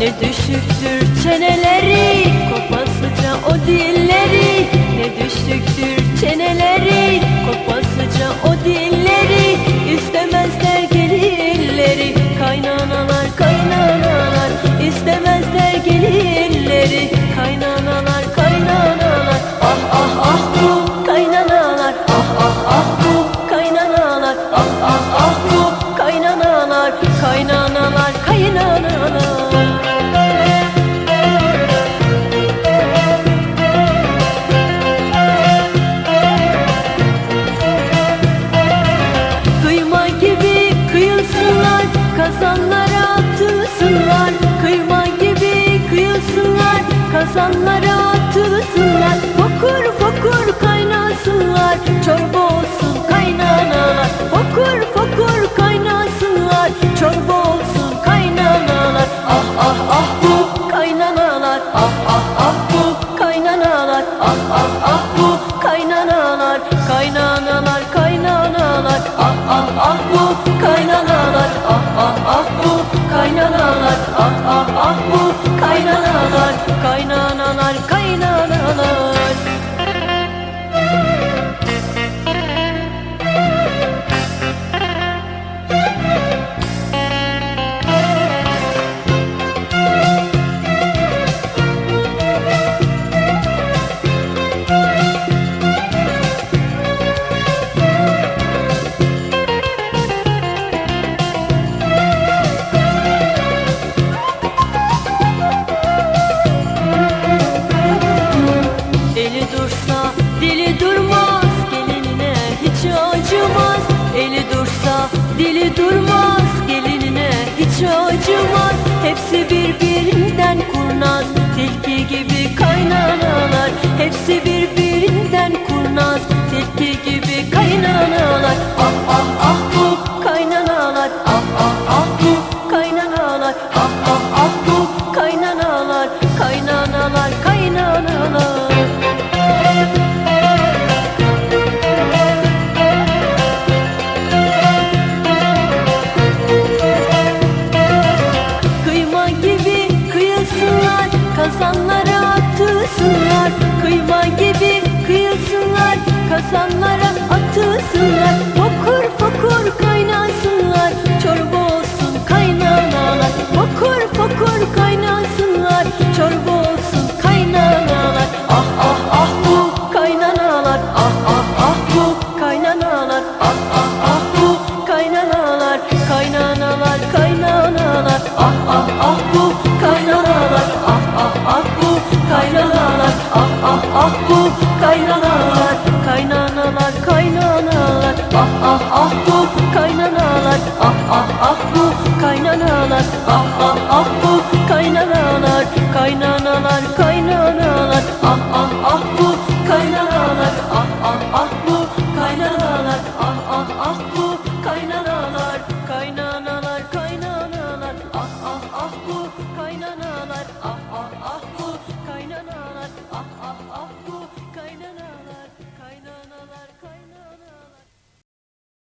Ne düşüktür çeneleri, kopasıca o dilleri. Ne düşüktür çeneleri, kopasıca o dilleri. İstemezler gelinleri, kaynanalar kaynanalar. İstemezler gelinleri, kaynanalar kaynanalar. Ah ah ah bu kaynanalar, ah ah ah bu kaynanalar, ah ah ah bu kaynanalar, kaynanalar kaynanalar. Kıyma gibi kıyılsınlar, kazanlara atılsınlar. Kıyma gibi kıyılsınlar, kazanlara atılsınlar. Fokur fokur kaynasınlar, çorba olsun kaynanalar. Fokur fokur kaynasınlar, çorba olsun kaynanalar. Ah ah ah bu kaynanalar, ah ah ah bu kaynanalar, ah ah ah bu kaynanalar, kaynanalar kaynanalar. Ah ah ah bu kaynanalar, ah ah ah bu kaynanalar, ah ah ah bu kaynanalar, kaynanalar kaynanalar. Eli dursa dili durmaz, gelinine hiç acımaz. Eli dursa dili durmaz, gelinine hiç acımaz. Hepsi birbirinden kurnaz, tilki gibi kaynanalar. Hepsi birbirinden kurnaz, tilki gibi kaynanalar. Ah ah ah bu kaynanalar, ah ah ah bu kaynanalar, ah ah ah bu kaynanalar, kaynanalar kaynanalar. Kıyma gibi kıyılsınlar, kazanlara atılsınlar. Kıyma gibi kıyılsınlar, kazanlara atılsınlar. Fokur fokur kaynasınlar, çorba olsun kaynanalar. Fokur fokur kaynasınlar, çorba olsun kaynanalar. Ah ah ah bu kaynanalar, ah ah ah bu kaynanalar, ah ah ah bu kaynanalar, kaynanalar kaynanalar. Ah ah ah bu kaynanalar, ah ah ah bu kaynanalar, ah ah ah bu kaynanalar, kaynanalar kaynanalar. Ah ah ah bu kaynanalar, ah ah ah bu kaynanalar, ah ah ah bu kaynanalar, kaynanalar kaynanalar. Ah ah ah bu kaynanalar, ah ah ah bu kaynanalar, ah ah ah bu kaynanalar, kaynanalar kaynanalar. Ah ah ah bu kaynanalar, ah